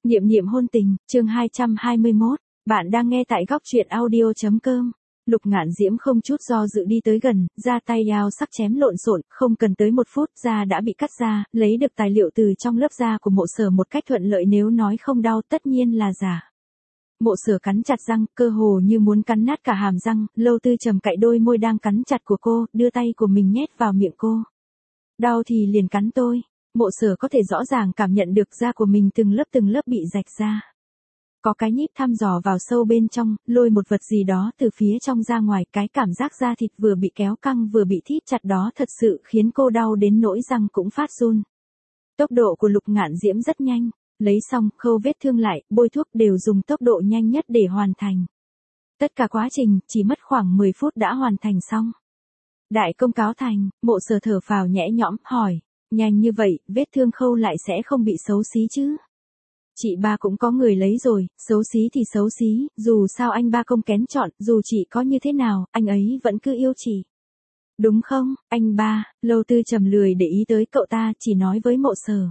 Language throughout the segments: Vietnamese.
Niệm niệm hôn tình, chương 221, bạn đang nghe tại góc truyện audio.com. Lục Ngạn Diễm không chút do dự đi tới gần, ra tay dao sắc chém lộn xộn, không cần tới 1 phút da đã bị cắt ra, lấy được tài liệu từ trong lớp da của Mộ Sở một cách thuận lợi, nếu nói không đau tất nhiên là giả. Mộ Sở cắn chặt răng, cơ hồ như muốn cắn nát cả hàm răng, Lâu Tư Trầm cạy đôi môi đang cắn chặt của cô, đưa tay của mình nhét vào miệng cô. Đau thì liền cắn tôi. Mộ Sở có thể rõ ràng cảm nhận được da của mình từng lớp bị rạch ra. Có cái nhíp thăm dò vào sâu bên trong, lôi một vật gì đó từ phía trong ra ngoài, cái cảm giác da thịt vừa bị kéo căng vừa bị thít chặt đó thật sự khiến cô đau đến nỗi răng cũng phát run. Tốc độ của Lục Ngạn Diễm rất nhanh, lấy xong, khâu vết thương lại, bôi thuốc đều dùng tốc độ nhanh nhất để hoàn thành. Tất cả quá trình chỉ mất khoảng 10 phút đã hoàn thành xong. Đại công cáo thành, Mộ Sở thở phào nhẹ nhõm, hỏi, nhanh như vậy, vết thương khâu lại sẽ không bị xấu xí chứ? Chị ba cũng có người lấy rồi, xấu xí thì xấu xí, dù sao anh ba công kén chọn, dù chị có như thế nào, anh ấy vẫn cứ yêu chị. Đúng không, anh ba? Lâu Tư Trầm lười để ý tới cậu ta, chỉ nói với Mộ Sở.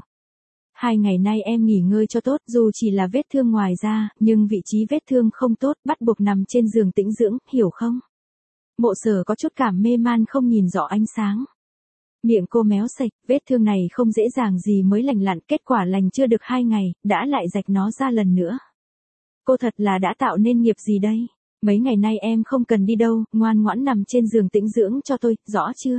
2 ngày nay em nghỉ ngơi cho tốt, dù chỉ là vết thương ngoài da, nhưng vị trí vết thương không tốt, bắt buộc nằm trên giường tĩnh dưỡng, hiểu không? Mộ Sở có chút cảm mê man, không nhìn rõ ánh sáng. Miệng cô méo sạch, vết thương này không dễ dàng gì mới lành lặn, kết quả lành chưa được 2 ngày, đã lại rạch nó ra lần nữa. Cô thật là đã tạo nên nghiệp gì đây? Mấy ngày nay em không cần đi đâu, ngoan ngoãn nằm trên giường tĩnh dưỡng cho tôi, rõ chưa?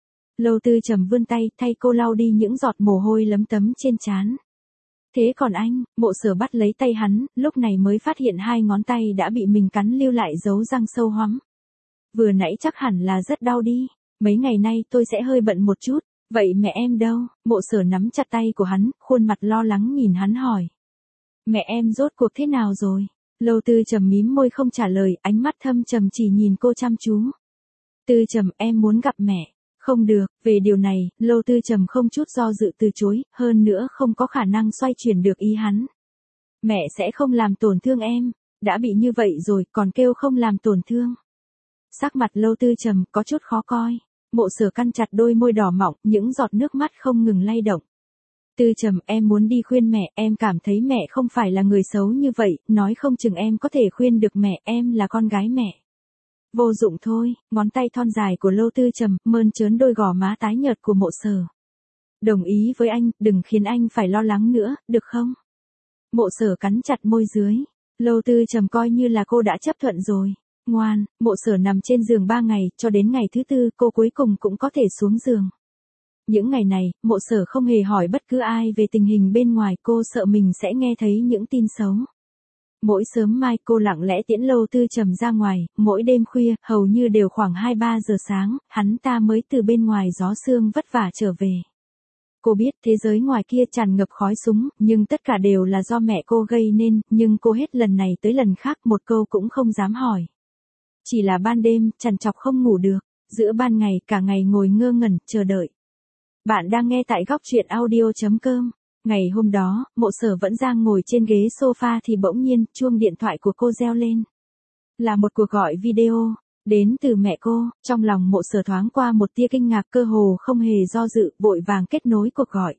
Lâu Tư Trầm vươn tay, thay cô lau đi những giọt mồ hôi lấm tấm trên trán. Thế còn anh? Mộ Sở bắt lấy tay hắn, lúc này mới phát hiện 2 ngón tay đã bị mình cắn lưu lại dấu răng sâu hoắm. Vừa nãy chắc hẳn là rất đau đi. Mấy ngày nay tôi sẽ hơi bận một chút, vậy mẹ em đâu? Mộ Sở nắm chặt tay của hắn, khuôn mặt lo lắng nhìn hắn hỏi. Mẹ em rốt cuộc thế nào rồi? Lâu Tư Trầm mím môi không trả lời, ánh mắt thâm trầm chỉ nhìn cô chăm chú. Tư Trầm, em muốn gặp mẹ. Không được, về điều này, Lâu Tư Trầm không chút do dự từ chối, hơn nữa không có khả năng xoay chuyển được ý hắn. Mẹ sẽ không làm tổn thương em, đã bị như vậy rồi còn kêu không làm tổn thương. Sắc mặt Lâu Tư Trầm có chút khó coi. Mộ Sở căn chặt đôi môi đỏ mọng, những giọt nước mắt không ngừng lay động. Tư Trầm, em muốn đi khuyên mẹ, em cảm thấy mẹ không phải là người xấu như vậy, nói không chừng em có thể khuyên được mẹ, em là con gái mẹ. Vô dụng thôi, ngón tay thon dài của Lâu Tư Trầm mơn trớn đôi gò má tái nhợt của Mộ Sở. Đồng ý với anh, đừng khiến anh phải lo lắng nữa, được không? Mộ Sở cắn chặt môi dưới. Lâu Tư Trầm coi như là cô đã chấp thuận rồi. Ngoan, Mộ Sở nằm trên giường 3 ngày, cho đến ngày thứ 4, cô cuối cùng cũng có thể xuống giường. Những ngày này, Mộ Sở không hề hỏi bất cứ ai về tình hình bên ngoài, cô sợ mình sẽ nghe thấy những tin xấu. Mỗi sớm mai cô lặng lẽ tiễn Lâu Tư Trầm ra ngoài, mỗi đêm khuya, hầu như đều khoảng 2-3 giờ sáng, hắn ta mới từ bên ngoài gió sương vất vả trở về. Cô biết thế giới ngoài kia tràn ngập khói súng, nhưng tất cả đều là do mẹ cô gây nên, nhưng cô hết lần này tới lần khác một câu cũng không dám hỏi. Chỉ là ban đêm, trằn trọc không ngủ được, giữa ban ngày cả ngày ngồi ngơ ngẩn, chờ đợi. Bạn đang nghe tại góc truyện audio.com. Ngày hôm đó, Mộ Sở vẫn đang ngồi trên ghế sofa thì bỗng nhiên, chuông điện thoại của cô reo lên. Là một cuộc gọi video, đến từ mẹ cô, trong lòng Mộ Sở thoáng qua một tia kinh ngạc, cơ hồ không hề do dự, vội vàng kết nối cuộc gọi.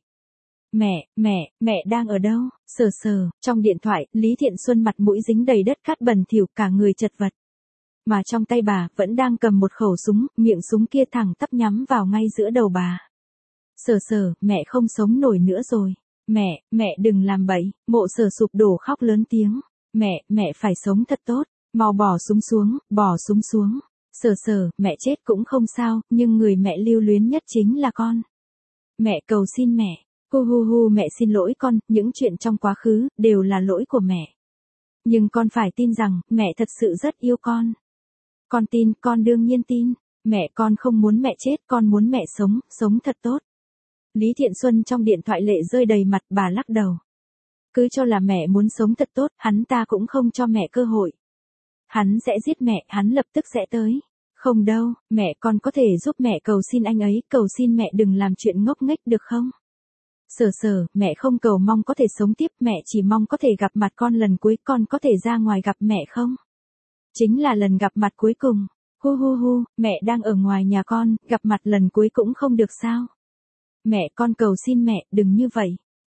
Mẹ đang ở đâu? Sở, trong điện thoại, Lý Thiện Xuân mặt mũi dính đầy đất cát bẩn thỉu, cả người chật vật. Mà trong tay bà vẫn đang cầm một khẩu súng, miệng súng kia thẳng tắp nhắm vào ngay giữa đầu bà. Sở, mẹ không sống nổi nữa rồi. Mẹ đừng làm bậy. Mộ Sở sụp đổ khóc lớn tiếng. Mẹ phải sống thật tốt. Mau bỏ súng xuống. Sở, mẹ chết cũng không sao, nhưng người mẹ lưu luyến nhất chính là con. Mẹ cầu xin mẹ. Mẹ xin lỗi con, những chuyện trong quá khứ, đều là lỗi của mẹ. Nhưng con phải tin rằng, mẹ thật sự rất yêu con. Con tin, con đương nhiên tin. Mẹ con không muốn mẹ chết, con muốn mẹ sống thật tốt. Lý Thiện Xuân trong điện thoại lệ rơi đầy mặt, bà lắc đầu. Cứ cho là mẹ muốn sống thật tốt, hắn ta cũng không cho mẹ cơ hội. Hắn sẽ giết mẹ, hắn lập tức sẽ tới. Không đâu, mẹ con có thể giúp mẹ cầu xin anh ấy, cầu xin mẹ đừng làm chuyện ngốc nghếch được không? Sở, mẹ không cầu mong có thể sống tiếp, mẹ chỉ mong có thể gặp mặt con lần cuối, con có thể ra ngoài gặp mẹ không? Chính là lần gặp mặt cuối cùng. Mẹ đang ở ngoài nhà con, gặp mặt lần cuối cũng không được sao? Mẹ con cầu xin mẹ, đừng như vậy.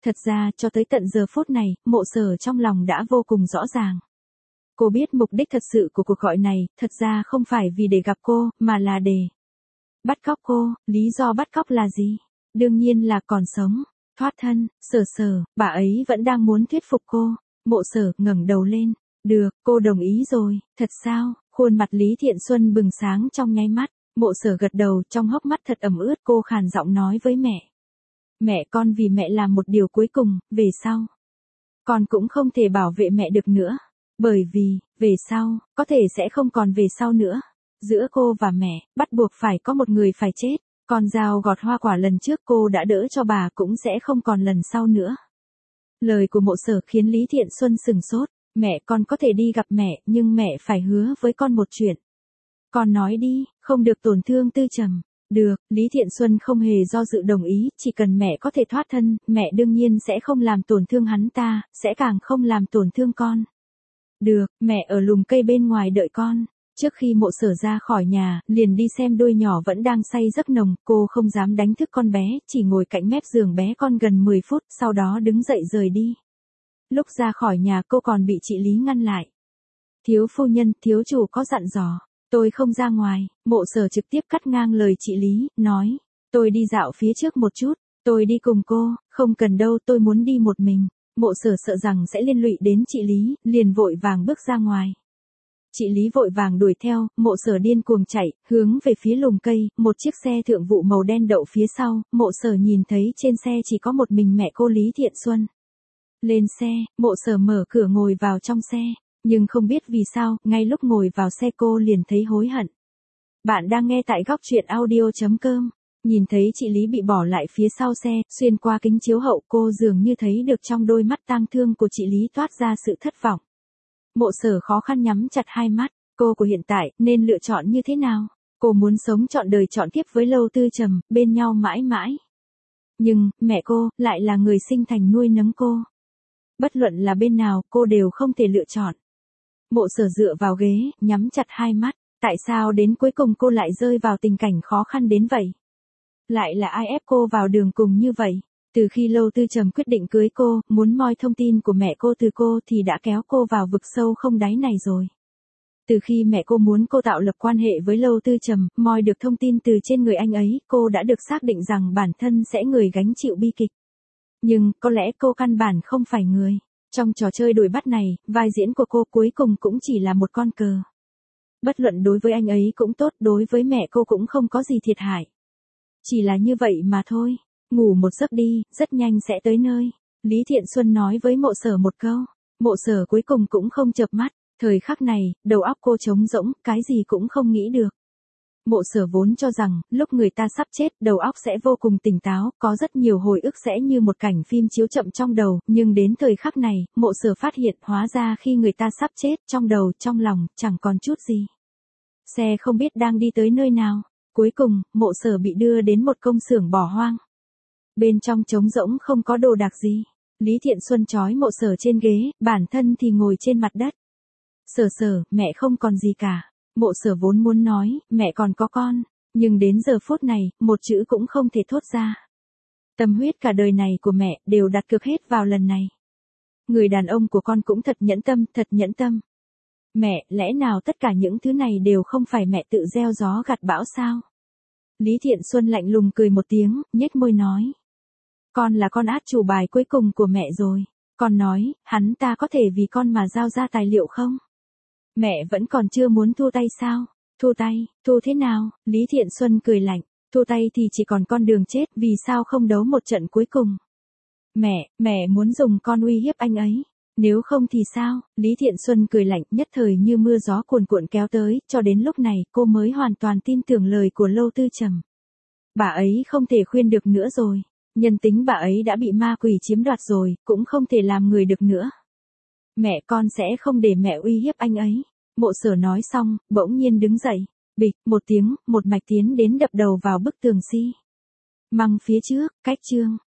Thật ra cho tới tận giờ phút này, Mộ Sở trong lòng đã vô cùng rõ ràng. Cô biết mục đích thật sự của cuộc gọi này, thật ra không phải vì để gặp cô, mà là để bắt cóc cô. Lý do bắt cóc là gì? Đương nhiên là còn sống, thoát thân. Sở, bà ấy vẫn đang muốn thuyết phục cô. Mộ Sở ngẩng đầu lên. Được, cô đồng ý rồi. Thật sao? Khuôn mặt Lý Thiện Xuân bừng sáng trong nháy mắt. Mộ Sở gật đầu, trong hốc mắt thật ẩm ướt. Cô khàn giọng nói với mẹ. Mẹ, con vì mẹ làm một điều cuối cùng, về sau con cũng không thể bảo vệ mẹ được nữa. Bởi vì, về sau, có thể sẽ không còn về sau nữa. Giữa cô và mẹ, bắt buộc phải có một người phải chết. Con dao gọt hoa quả lần trước cô đã đỡ cho bà cũng sẽ không còn lần sau nữa. Lời của Mộ Sở khiến Lý Thiện Xuân sừng sốt. Mẹ, con có thể đi gặp mẹ, nhưng mẹ phải hứa với con một chuyện. Con nói đi, không được tổn thương Tư Trầm. Được, Lý Thiện Xuân không hề do dự đồng ý, chỉ cần mẹ có thể thoát thân, mẹ đương nhiên sẽ không làm tổn thương hắn ta, sẽ càng không làm tổn thương con. Được, mẹ ở lùm cây bên ngoài đợi con. Trước khi Mộ Sở ra khỏi nhà, liền đi xem đôi nhỏ vẫn đang say giấc nồng, cô không dám đánh thức con bé, chỉ ngồi cạnh mép giường bé con gần 10 phút, sau đó đứng dậy rời đi. Lúc ra khỏi nhà cô còn bị chị Lý ngăn lại. Thiếu phu nhân, thiếu chủ có dặn dò. Tôi không ra ngoài. Mộ Sở trực tiếp cắt ngang lời chị Lý, nói. Tôi đi dạo phía trước một chút. Tôi đi cùng cô. Không cần đâu, tôi muốn đi một mình. Mộ Sở sợ rằng sẽ liên lụy đến chị Lý, liền vội vàng bước ra ngoài. Chị Lý vội vàng đuổi theo, Mộ Sở điên cuồng chạy, hướng về phía lùm cây, một chiếc xe thượng vụ màu đen đậu phía sau, Mộ Sở nhìn thấy trên xe chỉ có một mình mẹ cô Lý Thiện Xuân. Lên xe, Mộ Sở mở cửa ngồi vào trong xe, nhưng không biết vì sao, ngay lúc ngồi vào xe cô liền thấy hối hận. Bạn đang nghe tại góc truyện audio.com. Nhìn thấy chị Lý bị bỏ lại phía sau xe, xuyên qua kính chiếu hậu cô dường như thấy được trong đôi mắt tang thương của chị Lý toát ra sự thất vọng. Mộ Sở khó khăn nhắm chặt hai mắt, cô của hiện tại nên lựa chọn như thế nào? Cô muốn sống trọn đời trọn kiếp với Lâu Tư Trầm, bên nhau mãi mãi. Nhưng, mẹ cô, lại là người sinh thành nuôi nấng cô. Bất luận là bên nào, cô đều không thể lựa chọn. Mộ Sở dựa vào ghế, nhắm chặt hai mắt. Tại sao đến cuối cùng cô lại rơi vào tình cảnh khó khăn đến vậy? Lại là ai ép cô vào đường cùng như vậy? Từ khi Lâu Tư Trầm quyết định cưới cô, muốn moi thông tin của mẹ cô từ cô thì đã kéo cô vào vực sâu không đáy này rồi. Từ khi mẹ cô muốn cô tạo lập quan hệ với Lâu Tư Trầm, moi được thông tin từ trên người anh ấy, cô đã được xác định rằng bản thân sẽ người gánh chịu bi kịch. Nhưng, có lẽ cô căn bản không phải người. Trong trò chơi đuổi bắt này, vai diễn của cô cuối cùng cũng chỉ là một con cờ. Bất luận đối với anh ấy cũng tốt, đối với mẹ cô cũng không có gì thiệt hại. Chỉ là như vậy mà thôi. Ngủ một giấc đi, rất nhanh sẽ tới nơi. Lý Thiện Xuân nói với Mộ Sở một câu. Mộ Sở cuối cùng cũng không chợp mắt. Thời khắc này, đầu óc cô trống rỗng, cái gì cũng không nghĩ được. Mộ Sở vốn cho rằng, lúc người ta sắp chết, đầu óc sẽ vô cùng tỉnh táo, có rất nhiều hồi ức sẽ như một cảnh phim chiếu chậm trong đầu, nhưng đến thời khắc này, Mộ Sở phát hiện, hóa ra khi người ta sắp chết, trong đầu, trong lòng, chẳng còn chút gì. Xe không biết đang đi tới nơi nào. Cuối cùng, Mộ Sở bị đưa đến một công xưởng bỏ hoang. Bên trong trống rỗng không có đồ đạc gì. Lý Thiện Xuân trói Mộ Sở trên ghế, bản thân thì ngồi trên mặt đất. Sở, mẹ không còn gì cả. Mộ Sở vốn muốn nói, mẹ còn có con. Nhưng đến giờ phút này, một chữ cũng không thể thốt ra. Tâm huyết cả đời này của mẹ, đều đặt cược hết vào lần này. Người đàn ông của con cũng thật nhẫn tâm, thật nhẫn tâm. Mẹ, lẽ nào tất cả những thứ này đều không phải mẹ tự gieo gió gặt bão sao? Lý Thiện Xuân lạnh lùng cười một tiếng, nhếch môi nói. Con là con át chủ bài cuối cùng của mẹ rồi. Con nói, hắn ta có thể vì con mà giao ra tài liệu không? Mẹ vẫn còn chưa muốn thu tay sao? Thu tay, thu thế nào? Lý Thiện Xuân cười lạnh. Thu tay thì chỉ còn con đường chết, vì sao không đấu một trận cuối cùng? Mẹ muốn dùng con uy hiếp anh ấy. Nếu không thì sao? Lý Thiện Xuân cười lạnh, nhất thời như mưa gió cuồn cuộn kéo tới, cho đến lúc này cô mới hoàn toàn tin tưởng lời của Lâu Tư Trầm. Bà ấy không thể khuyên được nữa rồi. Nhân tính bà ấy đã bị ma quỷ chiếm đoạt rồi, cũng không thể làm người được nữa. Mẹ, con sẽ không để mẹ uy hiếp anh ấy. Mộ Sở nói xong, bỗng nhiên đứng dậy. Bịch, một tiếng, một mạch tiến đến đập đầu vào bức tường xi măng phía trước, cách chương.